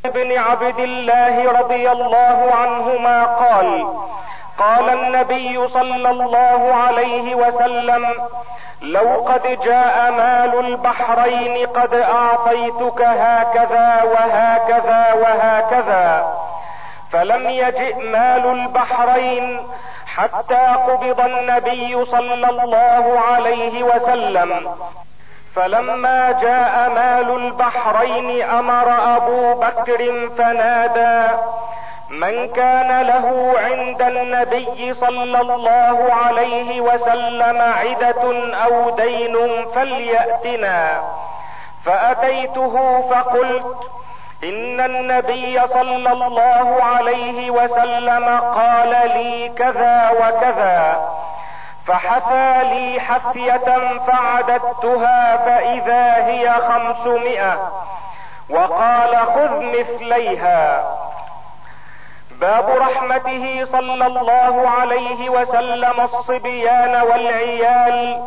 بن عبد الله رضي الله عنهما قال: قال النبي صلى الله عليه وسلم: لو قد جاء مال البحرين قد اعطيتك هكذا وهكذا وهكذا، فلم يجئ مال البحرين حتى قبض النبي صلى الله عليه وسلم. فلما جاء مال البحرين امر ابو بكر فنادى: من كان له عند النبي صلى الله عليه وسلم عدة او دين فليأتنا. فأتيته فقلت: ان النبي صلى الله عليه وسلم قال لي كذا وكذا، فحثى لي حثية فعددتها فإذا هي 500، وقال: خذ مثليها. باب رحمته صلى الله عليه وسلم الصبيان والعيال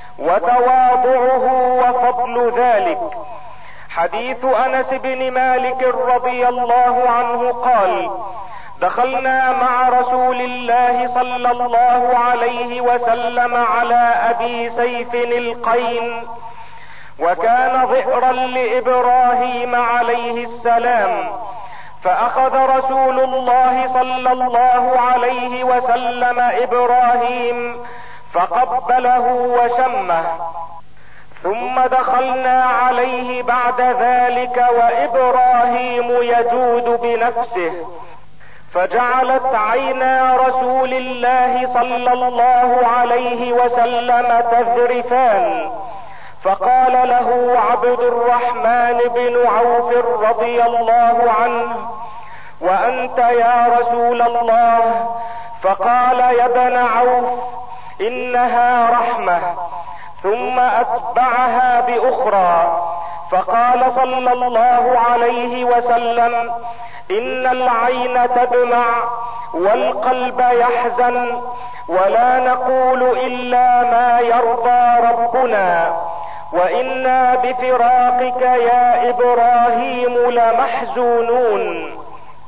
وتواضعه وفضل ذلك. حديث انس بن مالك رضي الله عنه قال: دخلنا مع رسول الله صلى الله عليه وسلم على ابي سيف القين، وكان ظئرا لابراهيم عليه السلام، فاخذ رسول الله صلى الله عليه وسلم ابراهيم فقبله وشمه، ثم دخلنا عليه بعد ذلك وابراهيم يجود بنفسه، فجعلت عينا رسول الله صلى الله عليه وسلم تذرفان، فقال له عبد الرحمن بن عوف رضي الله عنه: وانت يا رسول الله؟ فقال: يا ابن عوف، انها رحمة. ثم اتبعها باخرى، فقال صلى الله عليه وسلم: ان العين تدمع والقلب يحزن، ولا نقول الا ما يرضى ربنا، وانا بفراقك يا ابراهيم لمحزونون.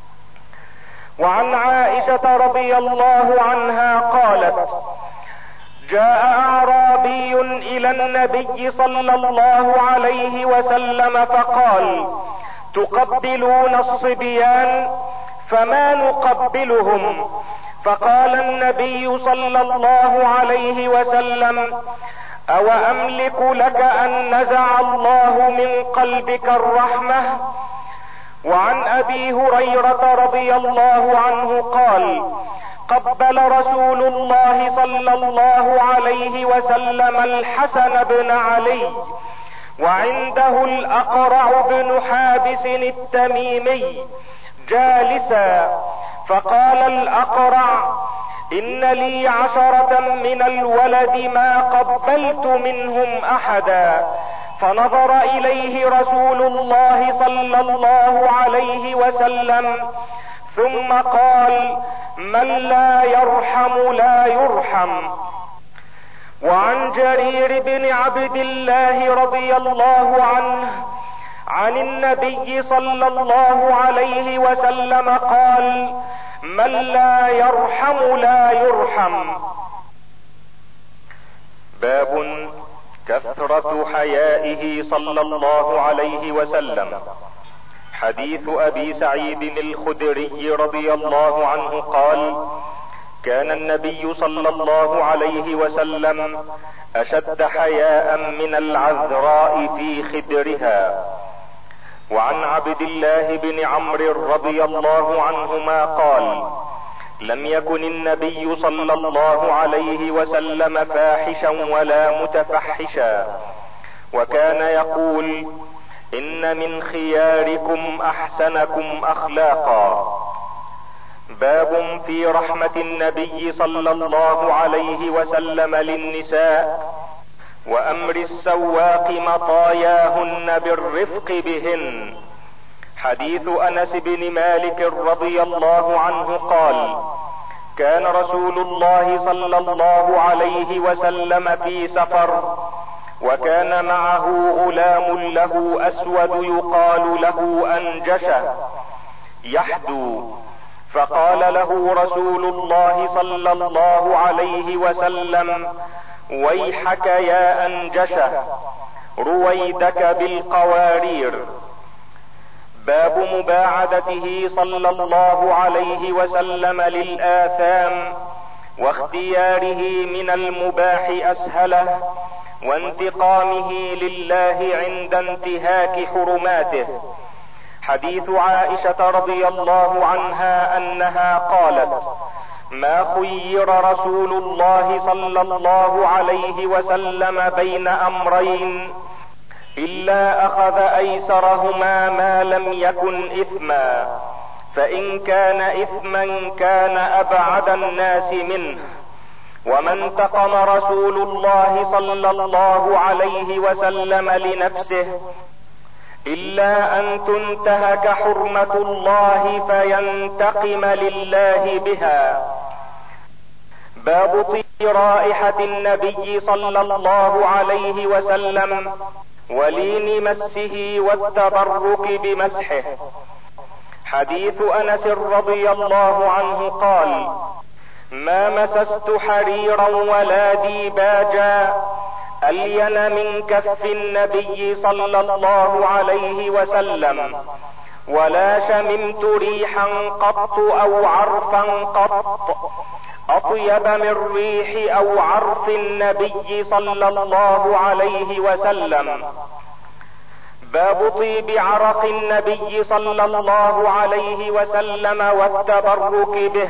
وعن عائشة رضي الله عنها قالت: جاء اعرابي الى النبي صلى الله عليه وسلم فقال: تقبلون الصبيان؟ فما نقبلهم. فقال النبي صلى الله عليه وسلم: او املك لك ان نزع الله من قلبك الرحمة؟ وعن ابي هريرة رضي الله عنه قال: قبل رسول الله صلى الله عليه وسلم الحسن بن علي، وعنده الاقرع بن حابس التميمي جالسا، فقال الاقرع: ان لي 10 من الولد ما قبلت منهم احدا. فنظر اليه رسول الله صلى الله عليه وسلم ثم قال: من لا يرحم لا يرحم. وعن جرير بن عبد الله رضي الله عنه عن النبي صلى الله عليه وسلم قال: من لا يرحم لا يرحم. باب كثرة حيائه صلى الله عليه وسلم. حديث ابي سعيد الخدري رضي الله عنه قال: كان النبي صلى الله عليه وسلم اشد حياء من العذراء في خدرها. وعن عبد الله بن عمرو رضي الله عنهما قال: لم يكن النبي صلى الله عليه وسلم فاحشا ولا متفحشا، وكان يقول: ان من خياركم احسنكم اخلاقا. باب في رحمة النبي صلى الله عليه وسلم للنساء، وامر السواق مطاياهن بالرفق بهن. حديث انس بن مالك رضي الله عنه قال: كان رسول الله صلى الله عليه وسلم في سفر، وكان معه غلام له اسود يقال له انجشه، يحدو، فقال له رسول الله صلى الله عليه وسلم: ويحك يا أنجشة، رويدك بالقوارير. باب مباعدته صلى الله عليه وسلم للآثام، واختياره من المباح أسهله، وانتقامه لله عند انتهاك حرماته. حديث عائشة رضي الله عنها أنها قالت: ما خير رسول الله صلى الله عليه وسلم بين أمرين إلا أخذ أيسرهما ما لم يكن إثما، فإن كان إثما كان أبعد الناس منه. وما انتقم رسول الله صلى الله عليه وسلم لنفسه إلا أن تنتهك حرمة الله فينتقم لله بها. باب طيب رائحة النبي صلى الله عليه وسلم ولين مسه والتبرك بمسحه. حديث أنس رضي الله عنه قال: ما مسست حريرا ولا ديباجا ألين من كف النبي صلى الله عليه وسلم، ولا شممت ريحا قط أو عرفا قط أطيب من ريح أو عرف النبي صلى الله عليه وسلم. باب طيب عرق النبي صلى الله عليه وسلم والتبرك به.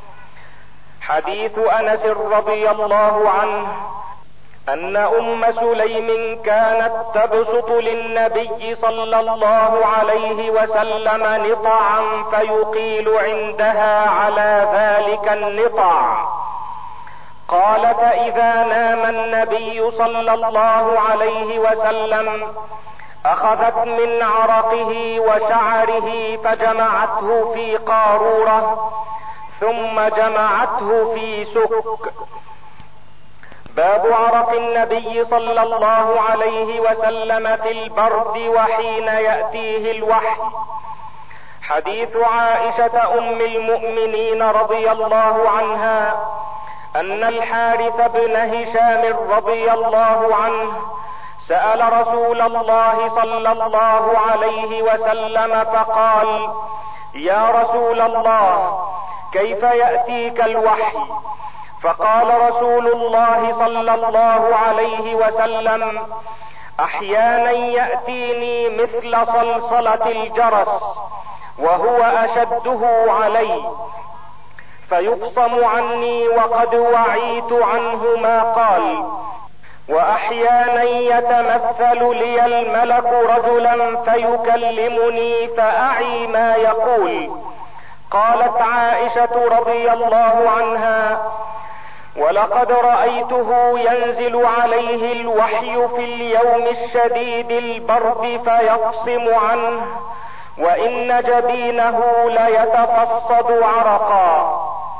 حديث أنس رضي الله عنه أن أم سليم كانت تبسط للنبي صلى الله عليه وسلم نطعا فيقيل عندها على ذلك النطع. قال: فإذا نام النبي صلى الله عليه وسلم أخذت من عرقه وشعره فجمعته في قارورة ثم جمعته في سك. باب عرق النبي صلى الله عليه وسلم في البرد وحين يأتيه الوحي. حديث عائشة أم المؤمنين رضي الله عنها أن الحارث بن هشام رضي الله عنه سأل رسول الله صلى الله عليه وسلم فقال: يا رسول الله، كيف يأتيك الوحي؟ فقال رسول الله صلى الله عليه وسلم: احيانا يأتيني مثل صلصلة الجرس وهو اشده علي، فيقصم عني وقد وعيت عنه ما قال، واحيانا يتمثل لي الملك رجلا فيكلمني فاعي ما يقول. قالت عائشة رضي الله عنها: ولقد رأيته ينزل عليه الوحي في اليوم الشديد البرد فيقصم عنه، وإن جبينه ليتفصد عرقا.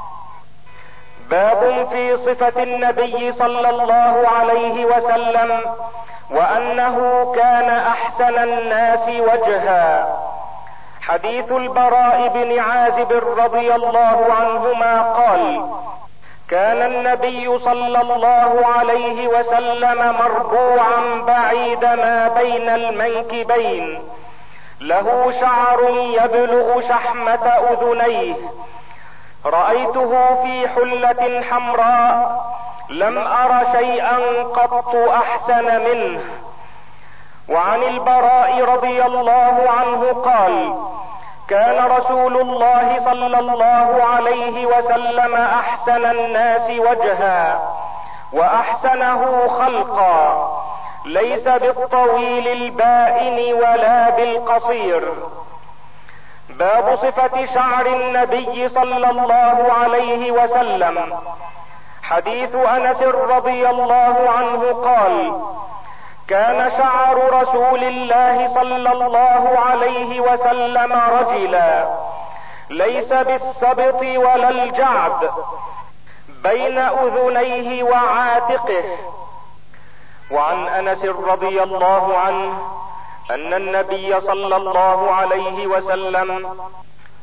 باب في صفة النبي صلى الله عليه وسلم وأنه كان أحسن الناس وجها. حديث البراء بن عازب رضي الله عنهما قال: كان النبي صلى الله عليه وسلم مربوعا بعيد ما بين المنكبين، له شعر يبلغ شحمة أذنيه، رأيته في حلة حمراء لم أر شيئا قط أحسن منه. وعن البراء رضي الله عنه قال: كان رسول الله صلى الله عليه وسلم احسن الناس وجها واحسنه خلقا، ليس بالطويل البائن ولا بالقصير. باب صفة شعر النبي صلى الله عليه وسلم. حديث انس رضي الله عنه قال: كان شعر رسول الله صلى الله عليه وسلم رجلا، ليس بالسبط ولا الجعد، بين اذنيه وعاتقه. وعن انس رضي الله عنه ان النبي صلى الله عليه وسلم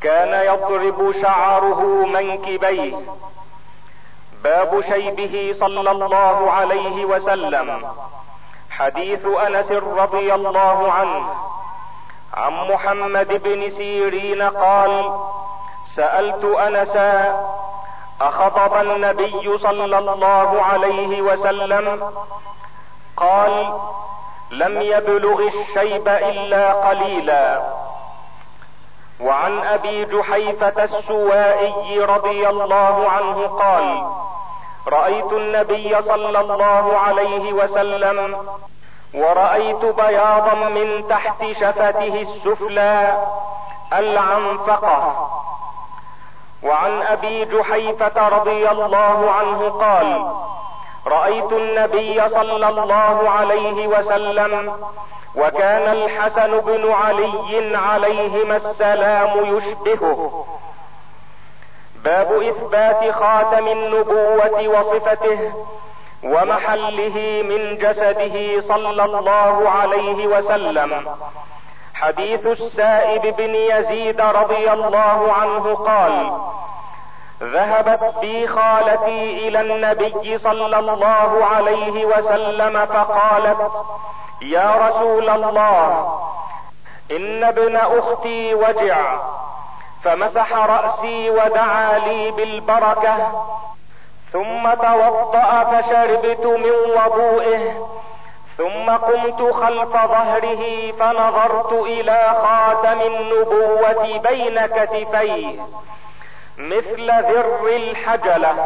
كان يضرب شعره منكبيه. باب شيبه صلى الله عليه وسلم. حديث انس رضي الله عنه عن محمد بن سيرين قال: سألت انسا: اخطب النبي صلى الله عليه وسلم؟ قال: لم يبلغ الشيب الا قليلا. وعن ابي جحيفة السوائي رضي الله عنه قال: رأيت النبي صلى الله عليه وسلم ورأيت بياضا من تحت شفته السفلى العنفقة. وعن ابي جحيفة رضي الله عنه قال: رأيت النبي صلى الله عليه وسلم وكان الحسن بن علي عليهما السلام يشبهه. باب اثبات خاتم النبوة وصفته ومحله من جسده صلى الله عليه وسلم. حديث السائب بن يزيد رضي الله عنه قال: ذهبت بي خالتي الى النبي صلى الله عليه وسلم فقالت: يا رسول الله، ان ابن اختي وجع، فمسح رأسي ودعا لي بالبركة، ثم توضأ فشربت من وضوئه، ثم قمت خلف ظهره فنظرت الى خاتم النبوة بين كتفيه مثل ذر الحجلة.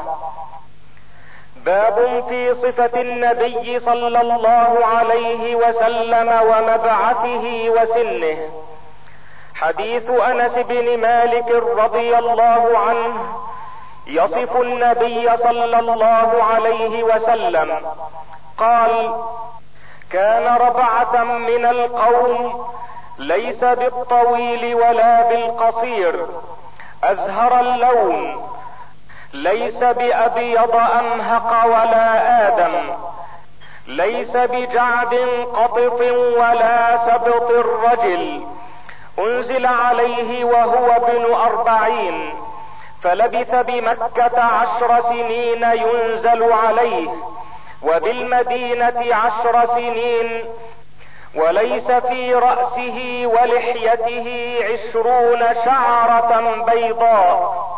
باب في صفة النبي صلى الله عليه وسلم ومبعثه وسنه. حديث انس بن مالك رضي الله عنه يصف النبي صلى الله عليه وسلم قال: كان ربعة من القوم، ليس بالطويل ولا بالقصير، ازهر اللون، ليس بابيض امهق ولا ادم، ليس بجعد قطط ولا سبط الرجل، انزل عليه وهو ابن 40، فلبث بمكة 10 سنين ينزل عليه، وبالمدينة 10 سنين، وليس في رأسه ولحيته 20 شعرة بيضاء.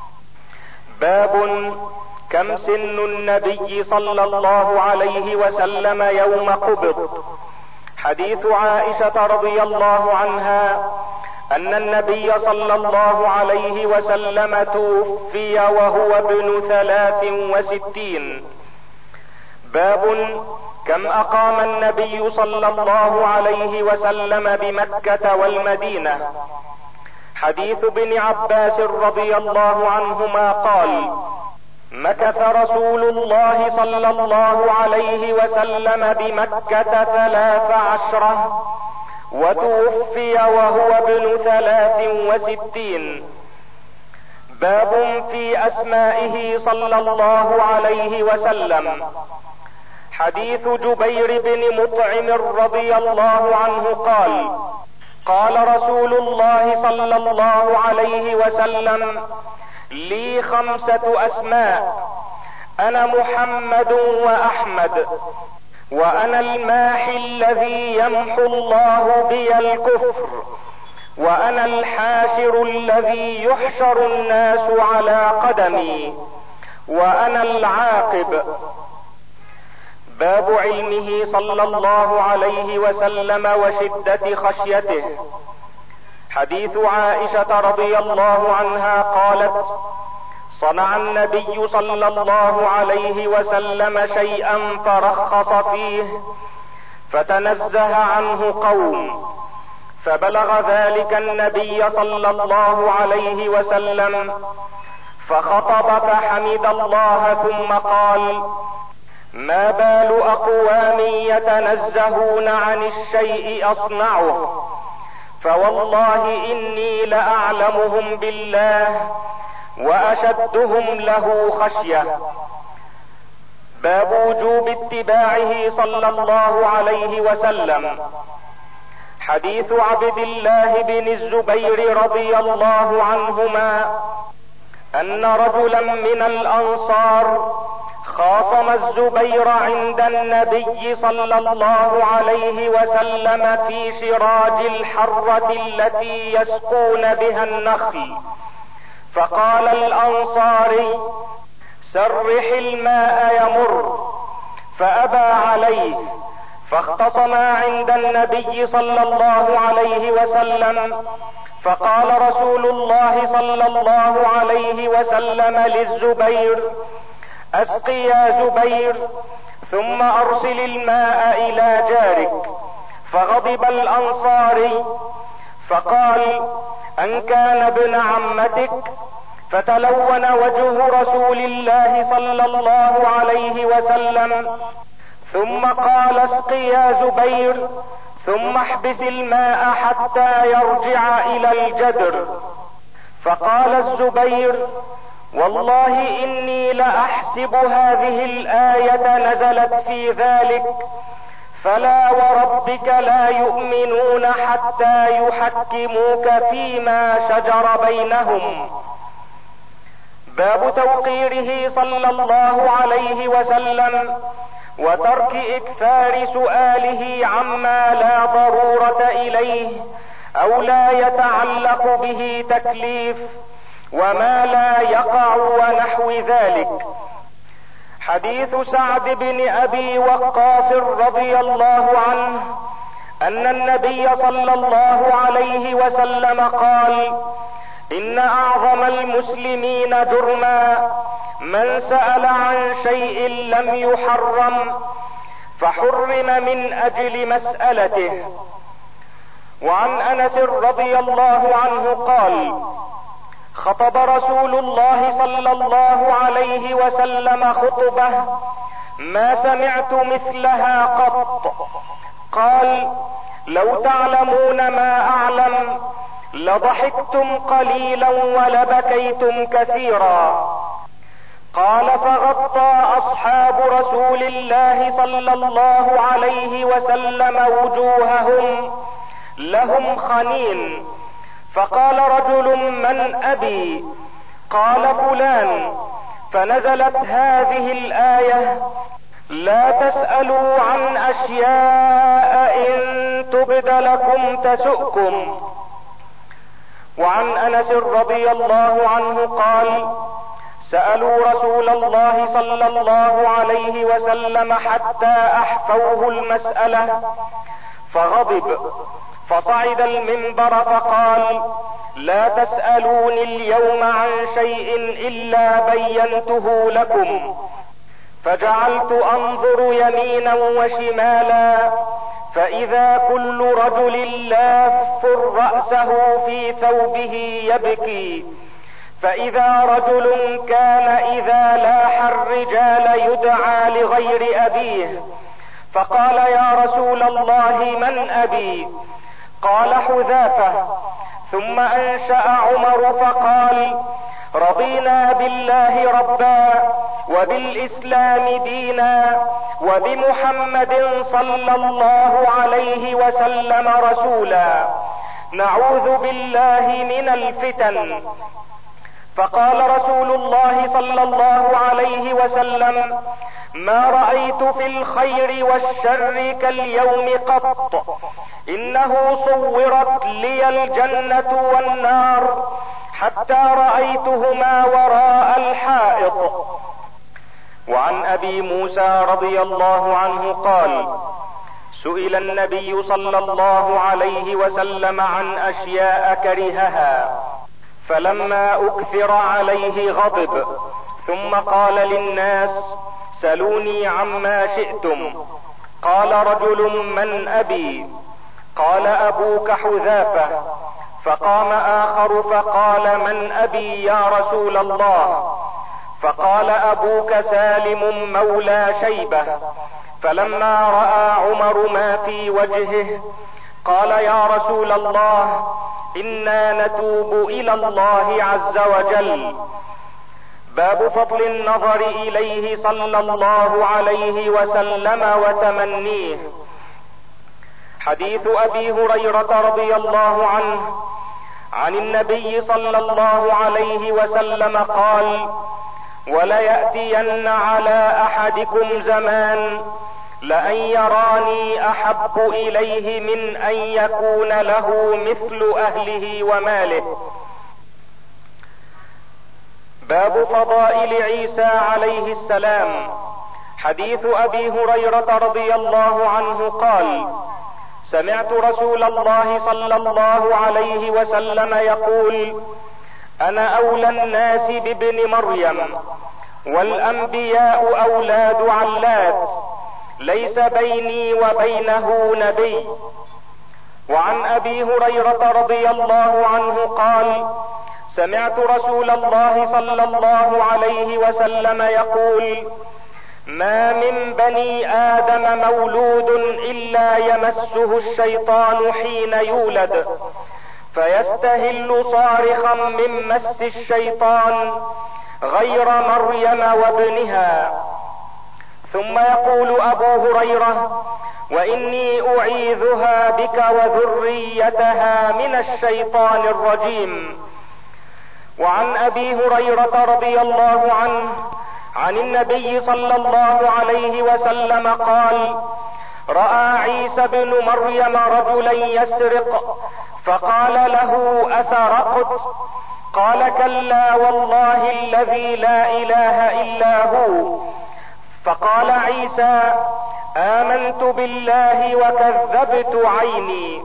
باب كم سن النبي صلى الله عليه وسلم يوم قبض. حديث عائشة رضي الله عنها ان النبي صلى الله عليه وسلم توفي وهو ابن 63. باب كم اقام النبي صلى الله عليه وسلم بمكة والمدينة. حديث ابن عباس رضي الله عنهما قال: مكث رسول الله صلى الله عليه وسلم بمكة 13، وتوفي وهو ابن 63. باب في اسمائه صلى الله عليه وسلم. حديث جبير بن مطعم رضي الله عنه قال: قال رسول الله صلى الله عليه وسلم: لي 5 اسماء، انا محمد واحمد، وانا الماحي الذي يمحو الله بي الكفر، وانا الحاشر الذي يحشر الناس على قدمي، وانا العاقب. باب علمه صلى الله عليه وسلم وشدة خشيته. حديث عائشة رضي الله عنها قالت: صنع النبي صلى الله عليه وسلم شيئا فرخص فيه، فتنزه عنه قوم، فبلغ ذلك النبي صلى الله عليه وسلم، فخطب فحمد الله ثم قال: ما بال اقوام يتنزهون عن الشيء اصنعه، فوالله اني لاعلمهم بالله واشدهم له خشية. باب وجوب اتباعه صلى الله عليه وسلم. حديث عبد الله بن الزبير رضي الله عنهما ان رجلا من الانصار خاصم الزبير عند النبي صلى الله عليه وسلم في شراج الحرة التي يسقون بها النخل، فقال الانصاري: سرح الماء يمر، فابى عليه، فاختصما عند النبي صلى الله عليه وسلم، فقال رسول الله صلى الله عليه وسلم للزبير: اسق يا زبير، ثم ارسل الماء الى جارك. فغضب الانصاري فقال: ان كان ابن عمتك؟ فتلون وجه رسول الله صلى الله عليه وسلم، ثم قال: اسق يا زبير، ثم احبس الماء حتى يرجع الى الجدر. فقال الزبير: والله اني لاحسب هذه الآية نزلت في ذلك، فلا وربك لا يؤمنون حتى يحكموك فيما شجر بينهم. باب توقيره صلى الله عليه وسلم وترك اكثار سؤاله عما لا ضرورة اليه او لا يتعلق به تكليف، وما لا يقع ونحو ذلك. حديث سعد بن ابي وقاص رضي الله عنه ان النبي صلى الله عليه وسلم قال: ان اعظم المسلمين جرما من سأل عن شيء لم يحرم فحرم من اجل مسألته. وعن انس رضي الله عنه قال: خطب رسول الله صلى الله عليه وسلم خطبة ما سمعت مثلها قط. قال: لو تعلمون ما اعلم لضحكتم قليلا ولبكيتم كثيرا. قال: فغطى اصحاب رسول الله صلى الله عليه وسلم وجوههم لهم خنين، فقال رجل: من ابي؟ قال: فلان. فنزلت هذه الآية: لا تسألوا عن اشياء ان تبد لكم تسؤكم. وعن انس رضي الله عنه قال: سألوا رسول الله صلى الله عليه وسلم حتى احفوه المسألة فغضب، فصعد المنبر فقال: لا تسألوني اليوم عن شيء الا بينته لكم. فجعلت انظر يمينا وشمالا، فاذا كل رجل لاف رأسه في ثوبه يبكي، فاذا رجل كان اذا لاح الرجال يدعى لغير ابيه، فقال: يا رسول الله من ابي؟ قال: حذافة. ثم انشأ عمر فقال: رضينا بالله ربا وبالاسلام دينا وبمحمد صلى الله عليه وسلم رسولا، نعوذ بالله من الفتن. فقال رسول الله صلى الله عليه وسلم: ما رأيت في الخير والشر كاليوم قط، انه صورت لي الجنة والنار حتى رأيتهما وراء الحائط. وعن ابي موسى رضي الله عنه قال: سئل النبي صلى الله عليه وسلم عن اشياء كرهها، فلما اكثر عليه غضب، ثم قال للناس: سلوني عما شئتم. قال رجل: من ابي؟ قال: ابوك حذافة. فقام اخر فقال: من ابي يا رسول الله؟ فقال: ابوك سالم مولى شيبة. فلما رأى عمر ما في وجهه قال: يا رسول الله، انا نتوب الى الله عز وجل. باب فضل النظر اليه صلى الله عليه وسلم وتمنيه. حديث ابي هريرة رضي الله عنه عن النبي صلى الله عليه وسلم قال: وليأتين على احدكم زمان لأن يراني احب اليه من ان يكون له مثل اهله وماله. باب فضائل عيسى عليه السلام. حديث ابي هريرة رضي الله عنه قال: سمعت رسول الله صلى الله عليه وسلم يقول: انا اولى الناس بابن مريم، والانبياء اولاد علات، ليس بيني وبينه نبي. وعن ابي هريرة رضي الله عنه قال: سمعت رسول الله صلى الله عليه وسلم يقول: ما من بني ادم مولود الا يمسه الشيطان حين يولد، فيستهل صارخا من مس الشيطان غير مريم وابنها. ثم يقول ابو هريرة: واني اعيذها بك وذريتها من الشيطان الرجيم. وعن ابي هريرة رضي الله عنه عن النبي صلى الله عليه وسلم قال: رأى عيسى بن مريم رجلا يسرق، فقال له: أسرقت؟ قال: كلا والله الذي لا اله الا هو. فقال عيسى: آمنت بالله وكذبت عيني.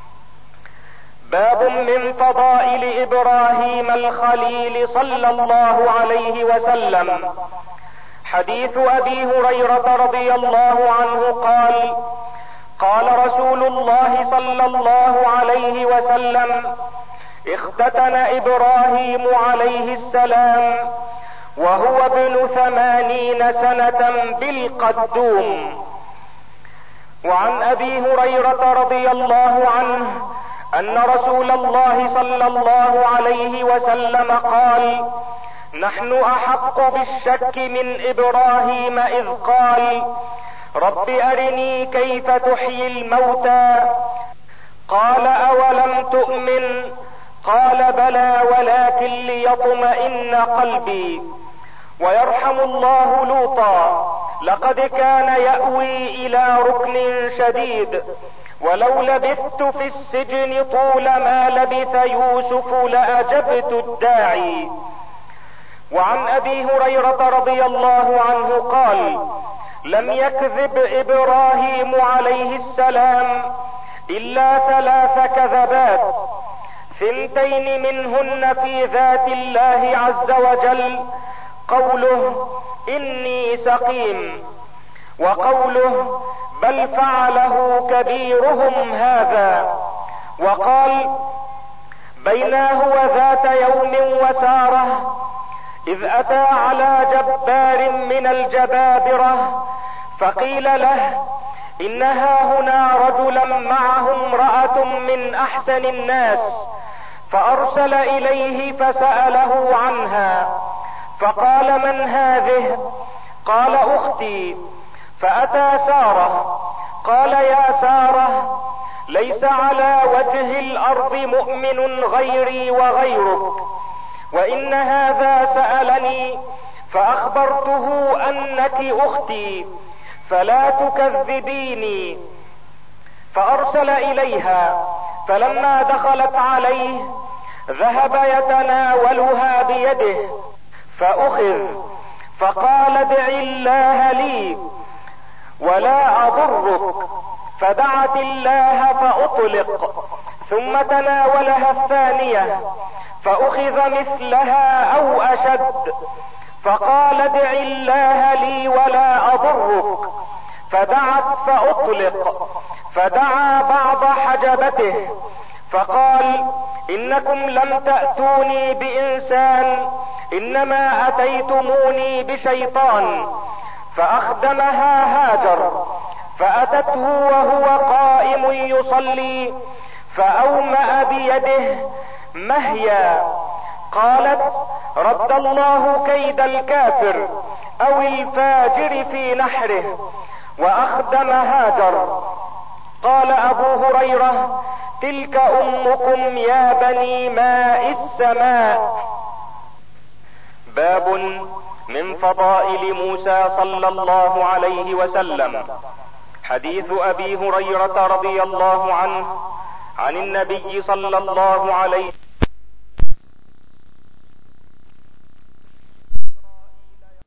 باب من فضائل ابراهيم الخليل صلى الله عليه وسلم. حديث ابي هريرة رضي الله عنه قال: قال رسول الله صلى الله عليه وسلم: اختتن ابراهيم عليه السلام وهو ابن 80 سنة بالقدوم. وعن ابي هريرة رضي الله عنه ان رسول الله صلى الله عليه وسلم قال: نحن احق بالشك من ابراهيم اذ قال: رب ارني كيف تحيي الموتى. قال: اولم تؤمن؟ قال: بلى ولكن ليطمئن قلبي. ويرحم الله لوطا، لقد كان يأوي الى ركن شديد، ولو لبثت في السجن طول ما لبث يوسف لأجبت الداعي. وعن ابي هريرة رضي الله عنه قال: لم يكذب ابراهيم عليه السلام الا 3 كذبات، 2 منهن في ذات الله عز وجل: قوله: اني سقيم، وقوله: بل فعله كبيرهم هذا، وقال: بينا هو ذات يوم وسارة اذ اتى على جبار من الجبابرة، فقيل له: انها هنا رجلا معه امرأة من احسن الناس، فارسل اليه فسأله عنها، فقال: من هذه؟ قال: اختي. فاتى سارة، قال: يا سارة، ليس على وجه الارض مؤمن غيري وغيرك، وان هذا سألني فاخبرته انك اختي، فلا تكذبيني. فارسل اليها، فلما دخلت عليه ذهب يتناولها بيده فاخذ، فقال: ادع الله لي ولا اضرك، فدعت الله فاطلق، ثم تناولها الثانية فاخذ مثلها او اشد، فقال: ادع الله لي ولا اضرك، فدعت فاطلق، فدعا بعض حجبته فقال: انكم لم تأتوني بانسان، انما اتيتموني بشيطان. فاخدمها هاجر، فاتته وهو قائم يصلي، فاومأ بيده مهيا. قالت: رد الله كيد الكافر او الفاجر في نحره. واخدم هاجر. قال ابو هريرة: تلك امكم يا بني ماء السماء. باب من فضائل موسى صلى الله عليه وسلم. حديث ابي هريرة رضي الله عنه عن النبي صلى الله عليه